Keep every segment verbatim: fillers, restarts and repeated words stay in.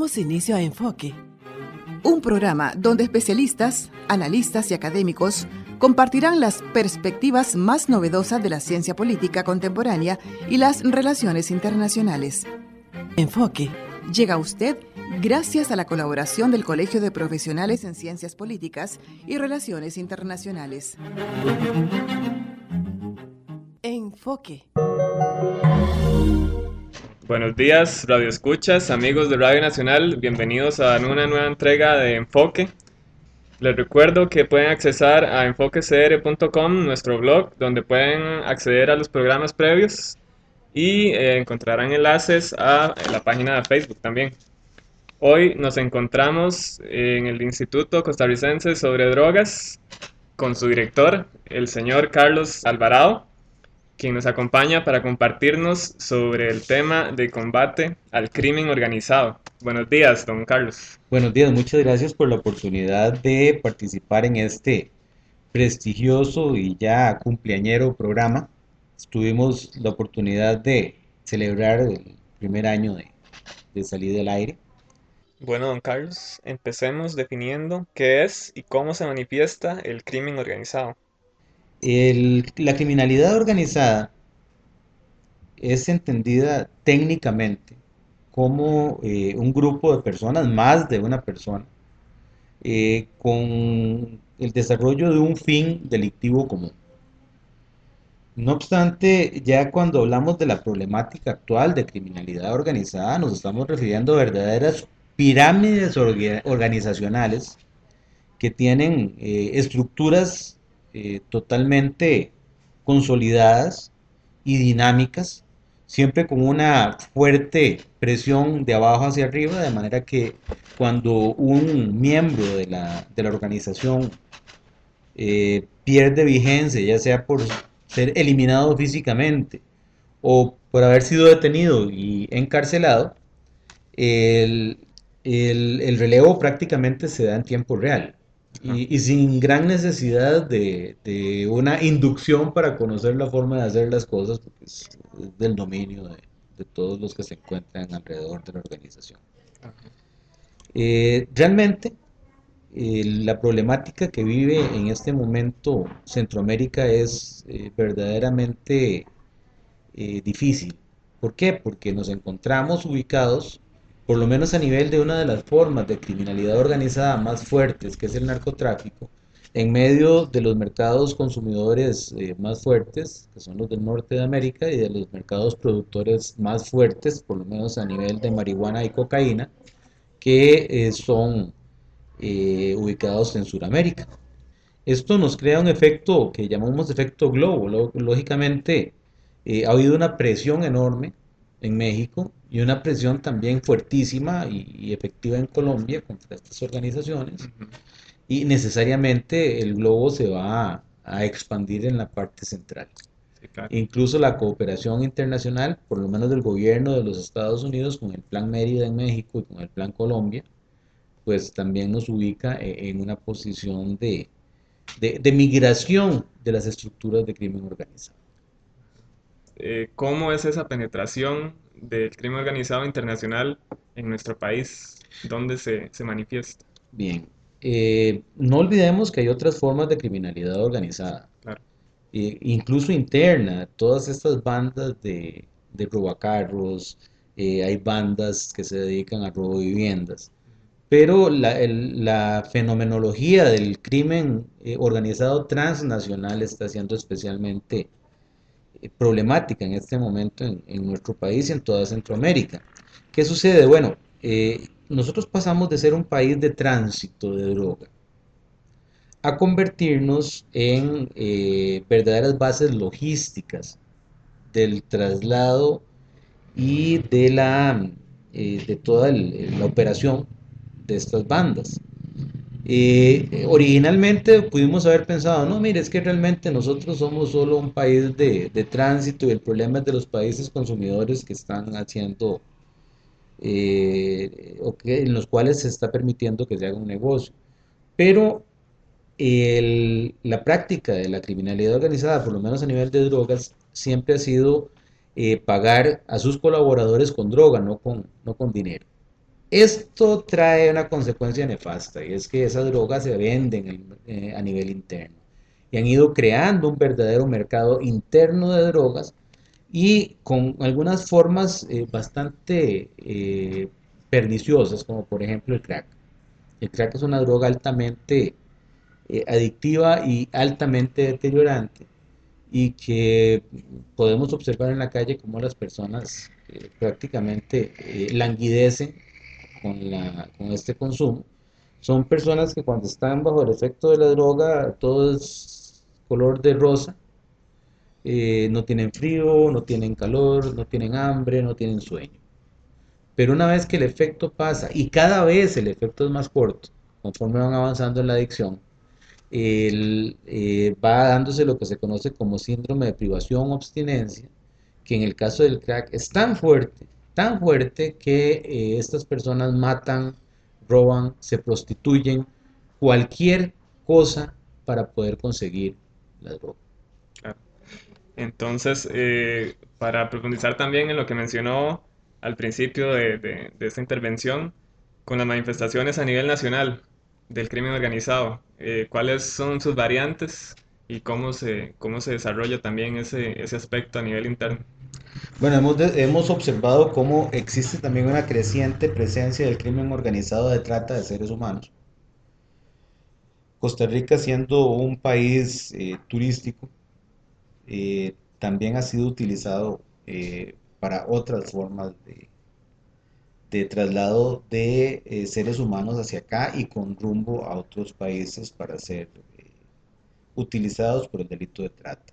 Damos inicio a Enfoque, un programa donde especialistas, analistas y académicos compartirán las perspectivas más novedosas de la ciencia política contemporánea y las relaciones internacionales. Enfoque llega a usted gracias a la colaboración del Colegio de Profesionales en Ciencias Políticas y Relaciones Internacionales. Enfoque. Buenos días, Radio Escuchas, amigos de Radio Nacional, bienvenidos a una nueva entrega de Enfoque. Les recuerdo que pueden accesar a enfoque c r punto com, nuestro blog, donde pueden acceder a los programas previos y eh, encontrarán enlaces a la página de Facebook también. Hoy nos encontramos en el Instituto Costarricense sobre Drogas con su director, el señor Carlos Alvarado, quien nos acompaña para compartirnos sobre el tema de combate al crimen organizado. Buenos días, don Carlos. Buenos días, muchas gracias por la oportunidad de participar en este prestigioso y ya cumpleañero programa. Tuvimos la oportunidad de celebrar el primer año de, de salida al aire. Bueno, don Carlos, empecemos definiendo qué es y cómo se manifiesta el crimen organizado. El, la criminalidad organizada es entendida técnicamente como eh, un grupo de personas, más de una persona, eh, con el desarrollo de un fin delictivo común. No obstante, ya cuando hablamos de la problemática actual de criminalidad organizada, nos estamos refiriendo a verdaderas pirámides orga- organizacionales que tienen eh, estructuras Eh, totalmente consolidadas y dinámicas, siempre con una fuerte presión de abajo hacia arriba, de manera que cuando un miembro de la, de la organización eh, pierde vigencia, ya sea por ser eliminado físicamente o por haber sido detenido y encarcelado, el, el, el relevo prácticamente se da en tiempo real. Y, y sin gran necesidad de, de una inducción para conocer la forma de hacer las cosas, porque es, es del dominio de, de todos los que se encuentran alrededor de la organización. Eh, realmente, eh, la problemática que vive en este momento Centroamérica es eh, verdaderamente eh, difícil. ¿Por qué? Porque nos encontramos ubicados, por lo menos a nivel de una de las formas de criminalidad organizada más fuertes, que es el narcotráfico, en medio de los mercados consumidores eh, más fuertes, que son los del norte de América, y de los mercados productores más fuertes, por lo menos a nivel de marihuana y cocaína, que eh, son eh, ubicados en Sudamérica. Esto nos crea un efecto que llamamos efecto globo. Lógicamente, eh, ha habido una presión enorme en México y una presión también fuertísima y, y efectiva en Colombia contra estas organizaciones. Uh-huh. Y necesariamente el globo se va a, a expandir en la parte central. Sí, claro. Incluso la cooperación internacional, por lo menos del gobierno de los Estados Unidos, con el Plan Mérida en México y con el Plan Colombia, pues también nos ubica en una posición de, de, de migración de las estructuras de crimen organizado. Eh, ¿Cómo es esa penetración del crimen organizado internacional en nuestro país? ¿Dónde se, se manifiesta? Bien, eh, no olvidemos que hay otras formas de criminalidad organizada, claro. eh, incluso interna. Todas estas bandas de, de robacarros, eh, hay bandas que se dedican a robo de viviendas. Pero la, el, la fenomenología del crimen eh, organizado transnacional está siendo especialmente eh, problemática en este momento en, en nuestro país y en toda Centroamérica. ¿Qué sucede? Bueno, eh, nosotros pasamos de ser un país de tránsito de droga a convertirnos en eh, verdaderas bases logísticas del traslado y de, la, eh, de toda el, la operación de estas bandas. Eh, originalmente pudimos haber pensado, no, mire, es que realmente nosotros somos solo un país de, de tránsito y el problema es de los países consumidores que están haciendo, eh, o que, en los cuales se está permitiendo que se haga un negocio. Pero el, la práctica de la criminalidad organizada, por lo menos a nivel de drogas, siempre ha sido eh, pagar a sus colaboradores con droga, no con, no con dinero. Esto trae una consecuencia nefasta y es que esas drogas se venden eh, a nivel interno y han ido creando un verdadero mercado interno de drogas y con algunas formas eh, bastante eh, perniciosas, como por ejemplo el crack. El crack es una droga altamente eh, adictiva y altamente deteriorante y que podemos observar en la calle cómo las personas eh, prácticamente eh, languidecen con, la, con este consumo. Son personas que cuando están bajo el efecto de la droga todo es color de rosa, eh, no tienen frío, no tienen calor, no tienen hambre, no tienen sueño. Pero una vez que el efecto pasa, y cada vez el efecto es más corto, conforme van avanzando en la adicción, el, eh, va dándose lo que se conoce como síndrome de privación o abstinencia, que en el caso del crack es tan fuerte, tan fuerte que eh, estas personas matan, roban, se prostituyen, cualquier cosa para poder conseguir la droga. Claro. Entonces, eh, para profundizar también en lo que mencionó al principio de, de- de esta intervención, con las manifestaciones a nivel nacional del crimen organizado, eh, ¿cuáles son sus variantes y cómo se, cómo se desarrolla también ese, ese aspecto a nivel interno? Bueno, hemos, de- hemos observado cómo existe también una creciente presencia del crimen organizado de trata de seres humanos. Costa Rica, siendo un país eh, turístico, eh, también ha sido utilizado eh, para otras formas de, de traslado de eh, seres humanos hacia acá y con rumbo a otros países para ser eh, utilizados por el delito de trata.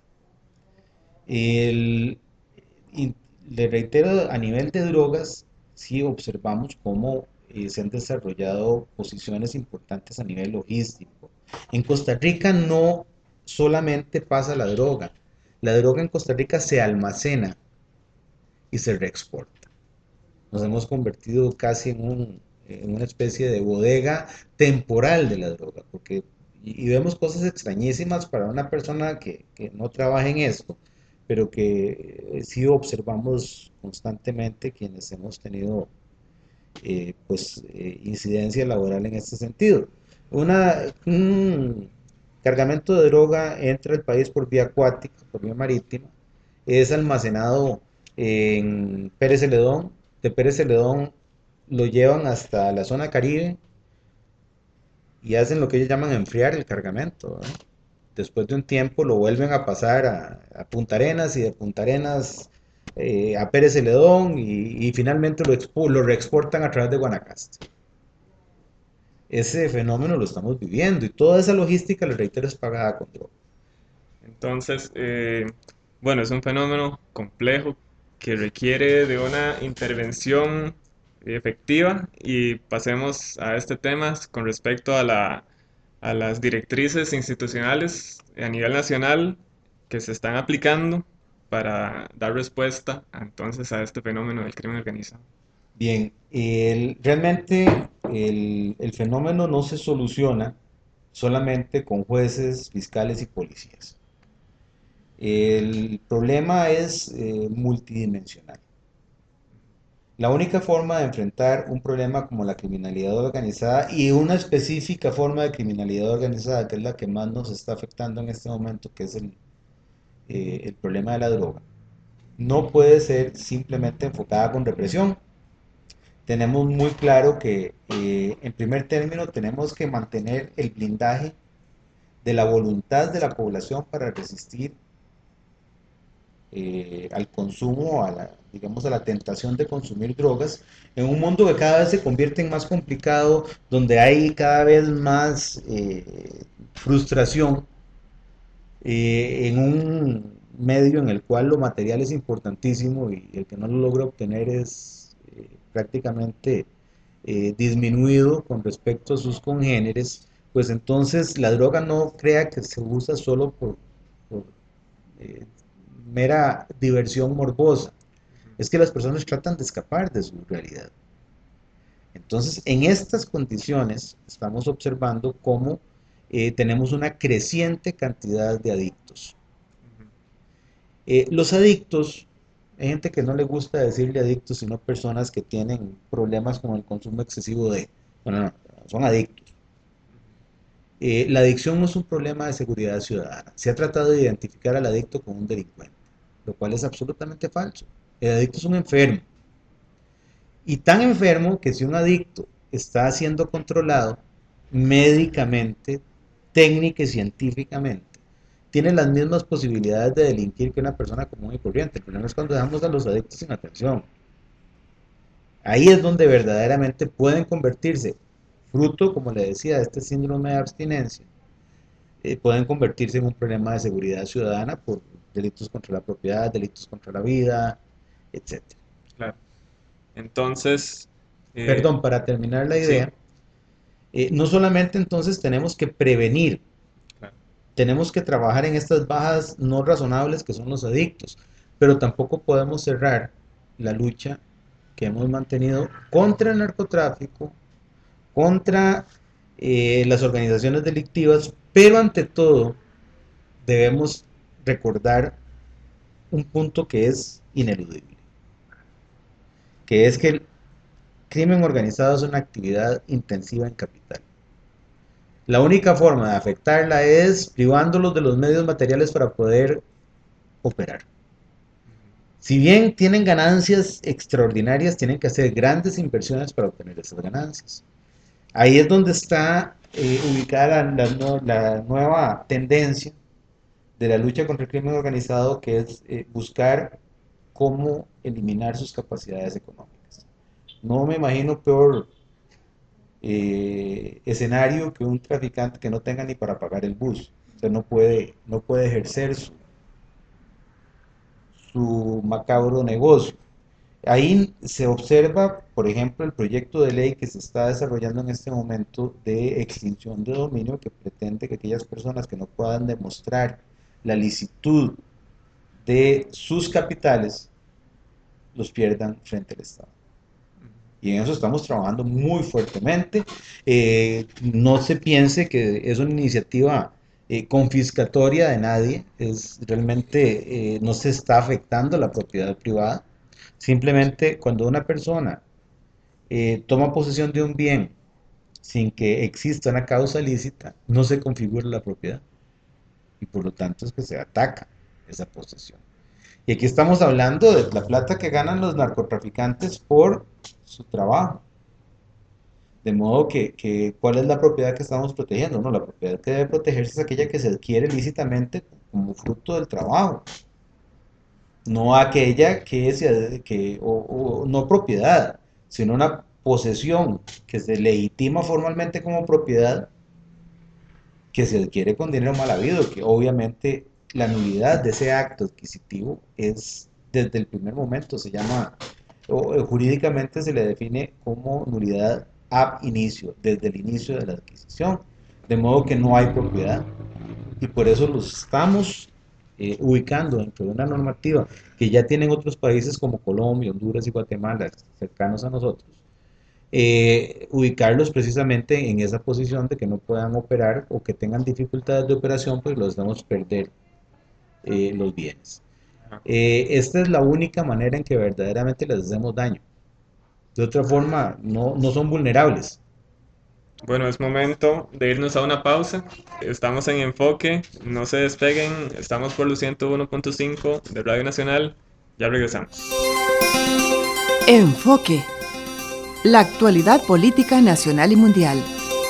El, y le reitero, a nivel de drogas, sí observamos cómo eh, se han desarrollado posiciones importantes a nivel logístico. En Costa Rica no solamente pasa la droga, la droga en Costa Rica se almacena y se reexporta. Nos hemos convertido casi en, un, en una especie de bodega temporal de la droga, porque y, y vemos cosas extrañísimas para una persona que, que no trabaja en esto, pero que eh, sí observamos constantemente quienes hemos tenido eh, pues eh, incidencia laboral en este sentido. Una, un cargamento de droga entra al país por vía acuática, por vía marítima, es almacenado en Pérez Celedón, de Pérez Celedón lo llevan hasta la zona Caribe y hacen lo que ellos llaman enfriar el cargamento, ¿verdad? Después de un tiempo lo vuelven a pasar a, a Punta Arenas y de Punta Arenas eh, a Pérez Celedón y, y finalmente lo, expo, lo reexportan a través de Guanacaste. Ese fenómeno lo estamos viviendo y toda esa logística, les reitero, es pagada con droga. Entonces, eh, bueno, es un fenómeno complejo que requiere de una intervención efectiva y pasemos a este tema con respecto a la, a las directrices institucionales a nivel nacional que se están aplicando para dar respuesta entonces a este fenómeno del crimen organizado. Bien, el, realmente el, el fenómeno no se soluciona solamente con jueces, fiscales y policías. El problema es eh, multidimensional. La única forma de enfrentar un problema como la criminalidad organizada y una específica forma de criminalidad organizada, que es la que más nos está afectando en este momento, que es el, eh, el problema de la droga, no puede ser simplemente enfocada con represión. Tenemos muy claro que, eh, en primer término, tenemos que mantener el blindaje de la voluntad de la población para resistir eh, al consumo, a la, digamos, a la tentación de consumir drogas, en un mundo que cada vez se convierte en más complicado, donde hay cada vez más eh, frustración, eh, en un medio en el cual lo material es importantísimo y el que no lo logra obtener es eh, prácticamente eh, disminuido con respecto a sus congéneres, pues entonces la droga no crea que se usa solo por, por eh, mera diversión morbosa, es que las personas tratan de escapar de su realidad. Entonces, en estas condiciones estamos observando cómo eh, tenemos una creciente cantidad de adictos. Eh, los adictos Hay gente que no le gusta decirle adictos, sino personas que tienen problemas con el consumo excesivo de... Bueno, no, son adictos. Eh, la adicción no es un problema de seguridad ciudadana. Se ha tratado de identificar al adicto como un delincuente, lo cual es absolutamente falso. El adicto es un enfermo. Y tan enfermo que si un adicto está siendo controlado médicamente, técnica y científicamente, tiene las mismas posibilidades de delinquir que una persona común y corriente. El problema es cuando dejamos a los adictos sin atención. Ahí es donde verdaderamente pueden convertirse, fruto, como le decía, de este síndrome de abstinencia, eh, pueden convertirse en un problema de seguridad ciudadana por delitos contra la propiedad, delitos contra la vida, etcétera. Claro. Entonces, eh, Perdón, para terminar la idea, sí. eh, no solamente entonces tenemos que prevenir, Claro. tenemos que trabajar en estas bajas no razonables que son los adictos, pero tampoco podemos cerrar la lucha que hemos mantenido contra el narcotráfico, contra eh, las organizaciones delictivas, pero ante todo debemos recordar un punto que es ineludible, que es que el crimen organizado es una actividad intensiva en capital. La única forma de afectarla es privándolos de los medios materiales para poder operar. Si bien tienen ganancias extraordinarias, tienen que hacer grandes inversiones para obtener esas ganancias. Ahí es donde está eh, ubicada la, la, la nueva tendencia de la lucha contra el crimen organizado, que es eh, buscar cómo eliminar sus capacidades económicas. No me imagino peor eh, escenario que un traficante que no tenga ni para pagar el bus. O sea, no puede, no puede ejercer su, su macabro negocio. Ahí se observa, por ejemplo, el proyecto de ley que se está desarrollando en este momento de extinción de dominio, que pretende que aquellas personas que no puedan demostrar la licitud de sus capitales los pierdan frente al Estado. Y en eso estamos trabajando muy fuertemente. Eh, no se piense que es una iniciativa eh, confiscatoria de nadie, es realmente eh, no se está afectando la propiedad privada. Simplemente cuando una persona eh, toma posesión de un bien sin que exista una causa lícita, no se configura la propiedad. Y por lo tanto es que se ataca esa posesión. Y aquí estamos hablando de la plata que ganan los narcotraficantes por su trabajo. De modo que, que ¿cuál es la propiedad que estamos protegiendo? No, la propiedad que debe protegerse es aquella que se adquiere lícitamente como fruto del trabajo. No aquella que, se, que o, o, no propiedad, sino una posesión que se legitima formalmente como propiedad, que se adquiere con dinero mal habido, que obviamente la nulidad de ese acto adquisitivo es desde el primer momento, se llama, o jurídicamente se le define como nulidad ab inicio, desde el inicio de la adquisición, de modo que no hay propiedad, y por eso los estamos eh, ubicando dentro de una normativa que ya tienen otros países como Colombia, Honduras y Guatemala, cercanos a nosotros, eh, ubicarlos precisamente en esa posición de que no puedan operar o que tengan dificultades de operación, pues los damos perder eh, los bienes. Eh, esta es la única manera en que verdaderamente les hacemos daño. De otra forma, no, no son vulnerables. Bueno, es momento de irnos a una pausa. Estamos en Enfoque, no se despeguen, estamos por los ciento uno punto cinco de Radio Nacional. Ya regresamos. Enfoque. La actualidad política nacional y mundial.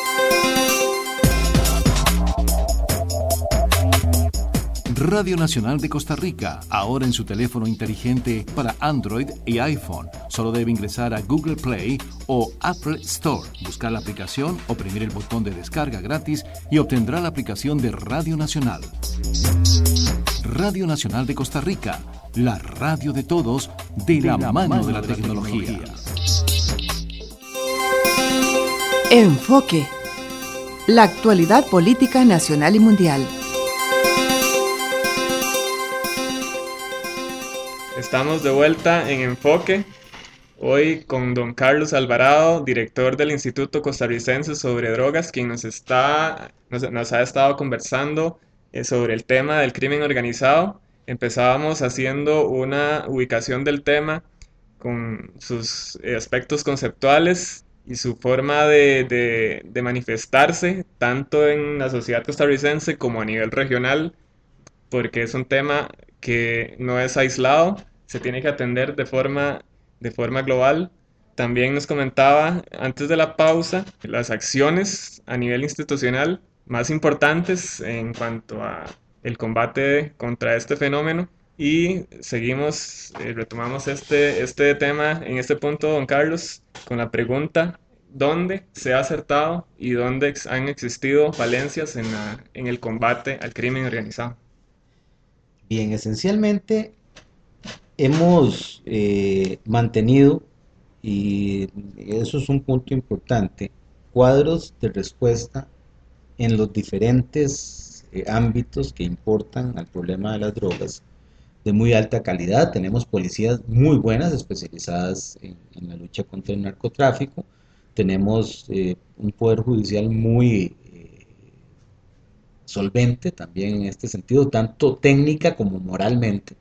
Radio Nacional de Costa Rica, ahora en su teléfono inteligente para Android y iPhone. Solo debe ingresar a Google Play o Apple Store, buscar la aplicación, oprimir el botón de descarga gratis y obtendrá la aplicación de Radio Nacional. Radio Nacional de Costa Rica, la radio de todos, de, de la, la mano, mano de la, de la tecnología. tecnología. Enfoque. La actualidad política nacional y mundial. Estamos de vuelta en Enfoque, hoy con don Carlos Alvarado, director del Instituto Costarricense sobre Drogas, quien nos, está, nos, nos ha estado conversando eh, sobre el tema del crimen organizado. empezábamos haciendo una ubicación del tema con sus eh, aspectos conceptuales y su forma de, de, de manifestarse, tanto en la sociedad costarricense como a nivel regional, porque es un tema que no es aislado, se tiene que atender de forma, de forma global. También nos comentaba antes de la pausa las acciones a nivel institucional más importantes en cuanto a el combate contra este fenómeno. Y seguimos, eh, retomamos este, este tema en este punto, don Carlos, con la pregunta: ¿dónde se ha acertado y dónde ex- han existido falencias en, la- en el combate al crimen organizado? Bien, esencialmente hemos eh, mantenido, y eso es un punto importante, cuadros de respuesta en los diferentes eh, ámbitos que importan al problema de las drogas de muy alta calidad. Tenemos policías muy buenas especializadas en, en la lucha contra el narcotráfico. Tenemos eh, un poder judicial muy eh, solvente también en este sentido, tanto técnica como moralmente.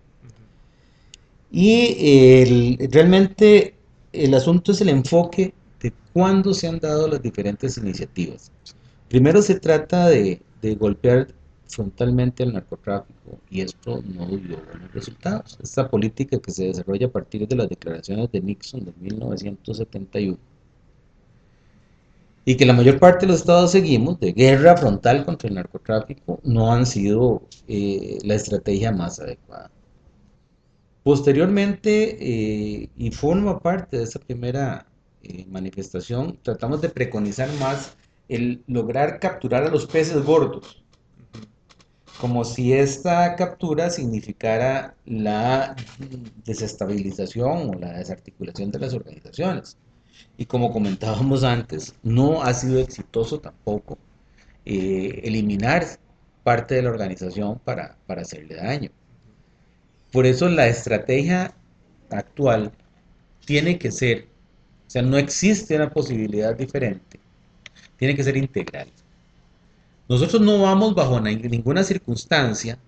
Y el, realmente el asunto es el enfoque de cuándo se han dado las diferentes iniciativas. Primero se trata de, de golpear frontalmente al narcotráfico, y esto no dio buenos resultados. Esta política que se desarrolla a partir de las declaraciones de Nixon de mil novecientos setenta y uno, y que la mayor parte de los estados seguimos, de guerra frontal contra el narcotráfico, no han sido eh, la estrategia más adecuada. Posteriormente, eh, y forma parte de esa primera eh, manifestación, tratamos de preconizar más el lograr capturar a los peces gordos, como si esta captura significara la desestabilización o la desarticulación de las organizaciones. Y como comentábamos antes, no ha sido exitoso tampoco eh, eliminar parte de la organización para, para hacerle daño. Por eso la estrategia actual tiene que ser, o sea, no existe una posibilidad diferente, tiene que ser integral. Nosotros no vamos bajo ninguna circunstancia,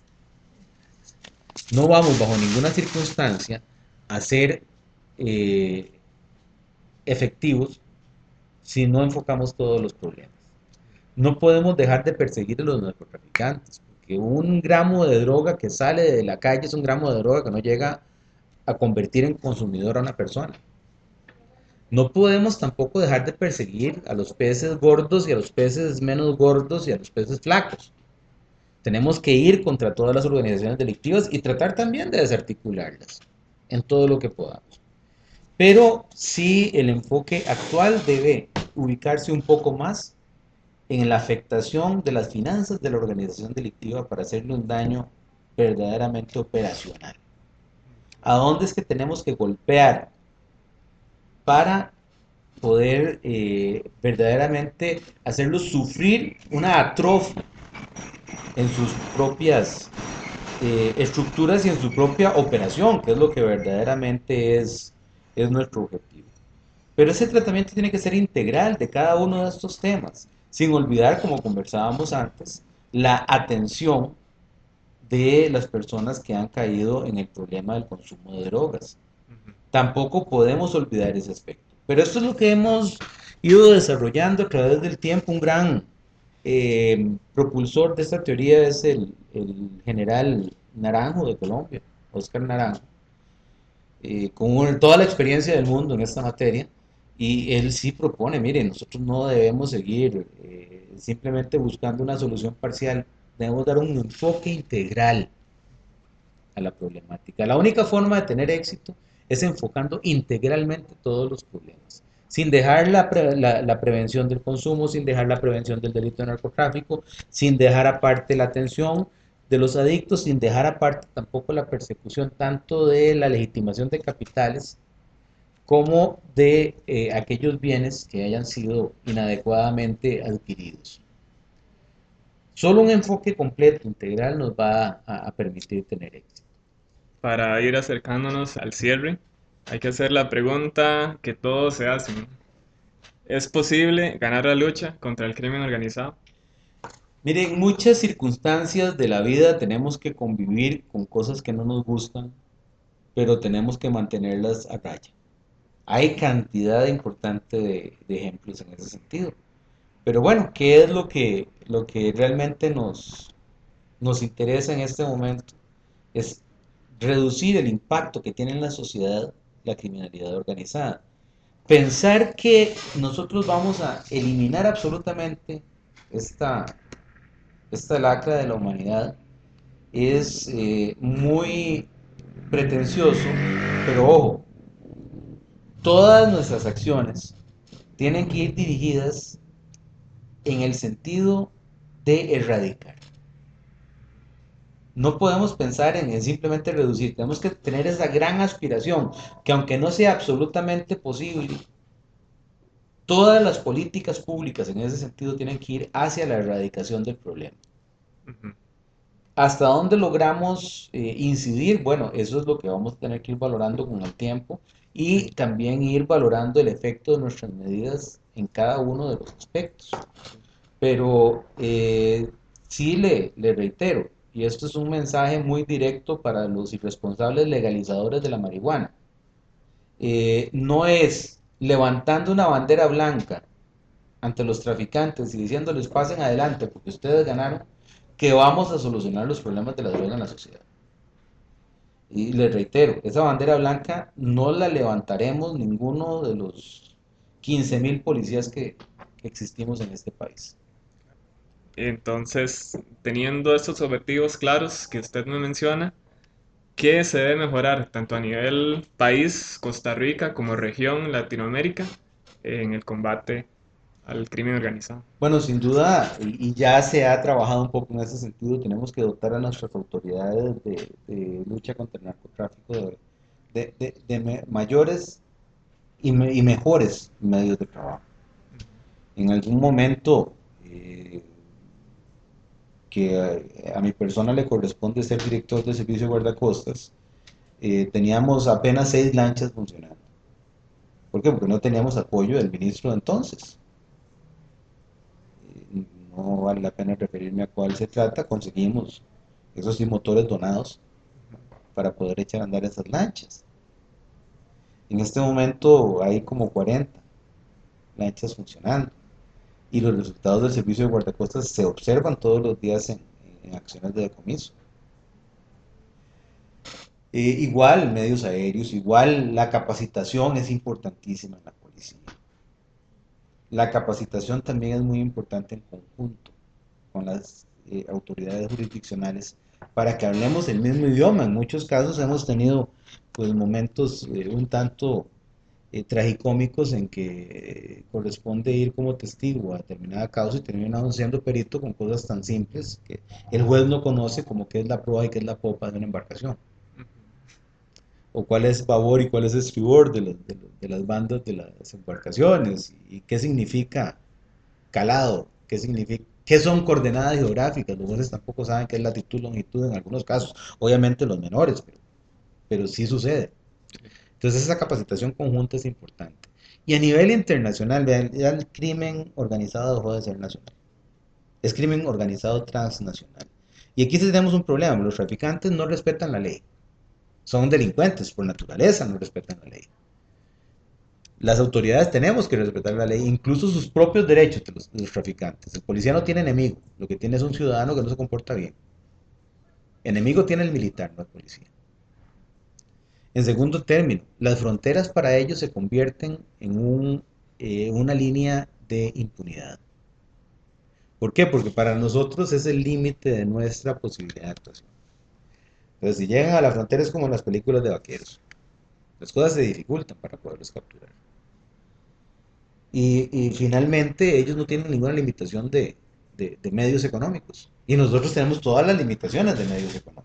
no vamos bajo ninguna circunstancia a ser eh, efectivos si no enfocamos todos los problemas. No podemos dejar de perseguir a los narcotraficantes, porque un gramo de droga que sale de la calle es un gramo de droga que no llega a convertir en consumidor a una persona. No podemos tampoco dejar de perseguir a los peces gordos y a los peces menos gordos y a los peces flacos. Tenemos que ir contra todas las organizaciones delictivas y tratar también de desarticularlas en todo lo que podamos. Pero sí, el enfoque actual debe ubicarse un poco más en la afectación de las finanzas de la organización delictiva para hacerle un daño verdaderamente operacional. ¿A dónde es que tenemos que golpear para poder eh, verdaderamente hacerlos sufrir una atrofia en sus propias eh, estructuras y en su propia operación, que es lo que verdaderamente es, es nuestro objetivo? Pero ese tratamiento tiene que ser integral de cada uno de estos temas, sin olvidar, como conversábamos antes, la atención de las personas que han caído en el problema del consumo de drogas. Uh-huh. Tampoco podemos olvidar ese aspecto. Pero esto es lo que hemos ido desarrollando a través del tiempo. Un gran eh, propulsor de esta teoría es el, el general Naranjo de Colombia, Óscar Naranjo, eh, con toda la experiencia del mundo en esta materia. Y él sí propone, miren, nosotros no debemos seguir eh, simplemente buscando una solución parcial, debemos dar un enfoque integral a la problemática. La única forma de tener éxito es enfocando integralmente todos los problemas, sin dejar la, pre la, la prevención del consumo, sin dejar la prevención del delito de narcotráfico, sin dejar aparte la atención de los adictos, sin dejar aparte tampoco la persecución tanto de la legitimación de capitales como de eh, aquellos bienes que hayan sido inadecuadamente adquiridos. Solo un enfoque completo, integral, nos va a, a permitir tener éxito. Para ir acercándonos al cierre, hay que hacer la pregunta que todos se hacen. ¿Es posible ganar la lucha contra el crimen organizado? Miren, en muchas circunstancias de la vida tenemos que convivir con cosas que no nos gustan, pero tenemos que mantenerlas a raya. Hay cantidad importante de, de ejemplos en ese sentido. Pero bueno, ¿qué es lo que, lo que realmente nos, nos interesa en este momento? Es reducir el impacto que tiene en la sociedad la criminalidad organizada. Pensar que nosotros vamos a eliminar absolutamente esta, esta lacra de la humanidad es eh, muy pretencioso, pero ojo, todas nuestras acciones tienen que ir dirigidas en el sentido de erradicar. No podemos pensar en, en simplemente reducir, tenemos que tener esa gran aspiración, que aunque no sea absolutamente posible, todas las políticas públicas en ese sentido tienen que ir hacia la erradicación del problema. Uh-huh. ¿Hasta dónde logramos eh, incidir? Bueno, eso es lo que vamos a tener que ir valorando con el tiempo y también ir valorando el efecto de nuestras medidas en cada uno de los aspectos. Pero eh, sí le, le reitero, y esto es un mensaje muy directo para los irresponsables legalizadores de la marihuana, eh, no es levantando una bandera blanca ante los traficantes y diciéndoles pasen adelante porque ustedes ganaron, que vamos a solucionar los problemas de la droga en la sociedad. Y les reitero, esa bandera blanca no la levantaremos ninguno de los quince mil policías que, que existimos en este país. Entonces, teniendo estos objetivos claros que usted me menciona, ¿qué se debe mejorar tanto a nivel país, Costa Rica, como región, Latinoamérica, en el combate al crimen organizado? Bueno, sin duda, y, y ya se ha trabajado un poco en ese sentido, tenemos que dotar a nuestras autoridades de, de lucha contra el narcotráfico de, de, de, de me, mayores y, me, y mejores medios de trabajo. En algún momento, eh, que a, a mi persona le corresponde ser director de servicio de guardacostas, eh, teníamos apenas seis lanchas funcionando. ¿Por qué? Porque no teníamos apoyo del ministro de entonces. Eh, no vale la pena referirme a cuál se trata. Conseguimos esos sí motores donados para poder echar a andar esas lanchas. En este momento hay como cuarenta lanchas funcionando. Y los resultados del servicio de guardacostas se observan todos los días en, en acciones de decomiso. Eh, igual medios aéreos, igual la capacitación es importantísima en la policía. La capacitación también es muy importante en conjunto con las eh, autoridades jurisdiccionales para que hablemos el mismo idioma. En muchos casos hemos tenido pues, momentos eh, un tanto Eh, tragicómicos en que eh, corresponde ir como testigo a determinada causa y terminamos siendo perito con cosas tan simples que el juez no conoce, como qué es la proa y qué es la popa de una embarcación, o cuál es babor y cuál es estribor de, los, de, los, de las bandas de las embarcaciones, y qué significa calado, qué significa, qué son coordenadas geográficas. Los jueces tampoco saben qué es latitud, longitud en algunos casos, obviamente los menores, pero, pero sí sucede. Entonces esa capacitación conjunta es importante. Y a nivel internacional, vean, ya el crimen organizado dejó de ser nacional. Es crimen organizado transnacional. Y aquí tenemos un problema, los traficantes no respetan la ley. Son delincuentes, por naturaleza no respetan la ley. Las autoridades tenemos que respetar la ley, incluso sus propios derechos de los, de los traficantes. El policía no tiene enemigo, lo que tiene es un ciudadano que no se comporta bien. Enemigo tiene el militar, no el policía. En segundo término, las fronteras para ellos se convierten en un, eh, una línea de impunidad. ¿Por qué? Porque para nosotros es el límite de nuestra posibilidad de actuación. Entonces, si llegan a la frontera es como en las películas de vaqueros. Las cosas se dificultan para poderlos capturar. Y, y finalmente ellos no tienen ninguna limitación de, de, de medios económicos. Y nosotros tenemos todas las limitaciones de medios económicos.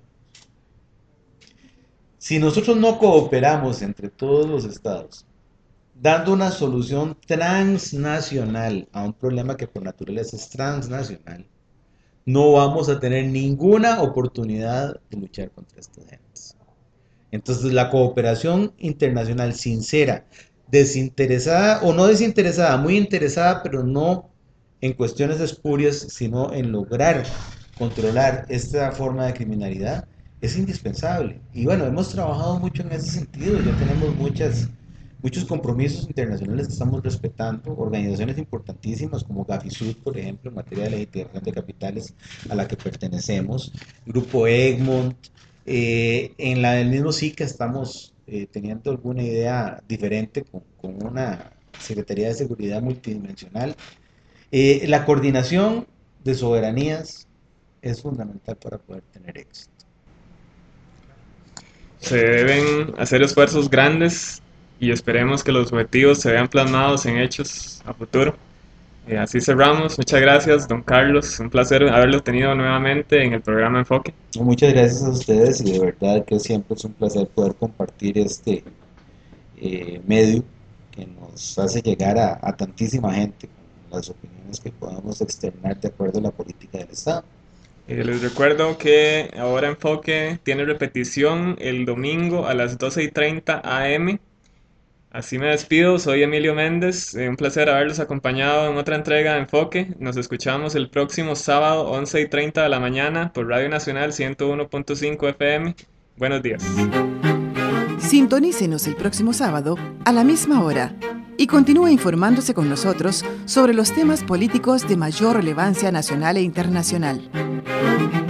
Si nosotros no cooperamos entre todos los estados, dando una solución transnacional a un problema que por naturaleza es transnacional, no vamos a tener ninguna oportunidad de luchar contra estos gentes. Entonces la cooperación internacional sincera, desinteresada o no desinteresada, muy interesada, pero no en cuestiones espurias, sino en lograr controlar esta forma de criminalidad, es indispensable. Y bueno, hemos trabajado mucho en ese sentido, ya tenemos muchas, muchos compromisos internacionales que estamos respetando, organizaciones importantísimas como Gafisud, por ejemplo, en materia de legitimación de capitales, a la que pertenecemos, Grupo Egmont, eh, en la del mismo SICA estamos eh, teniendo alguna idea diferente con, con una Secretaría de Seguridad multidimensional. Eh, la coordinación de soberanías es fundamental para poder tener éxito. Se deben hacer esfuerzos grandes y esperemos que los objetivos se vean plasmados en hechos a futuro. Eh, así cerramos. Muchas gracias, don Carlos. Un placer haberlo tenido nuevamente en el programa Enfoque. Muchas gracias a ustedes y de verdad que siempre es un placer poder compartir este eh, medio que nos hace llegar a, a tantísima gente con las opiniones que podamos externar de acuerdo a la política del Estado. Eh, les recuerdo que ahora Enfoque tiene repetición el domingo a las doce y treinta a eme. Así me despido, soy Emilio Méndez, eh, un placer haberlos acompañado en otra entrega de Enfoque. Nos escuchamos el próximo sábado, once y treinta de la mañana, por Radio Nacional ciento uno punto cinco efe eme. Buenos días. Sintonícenos el próximo sábado a la misma hora y continúe informándose con nosotros sobre los temas políticos de mayor relevancia nacional e internacional.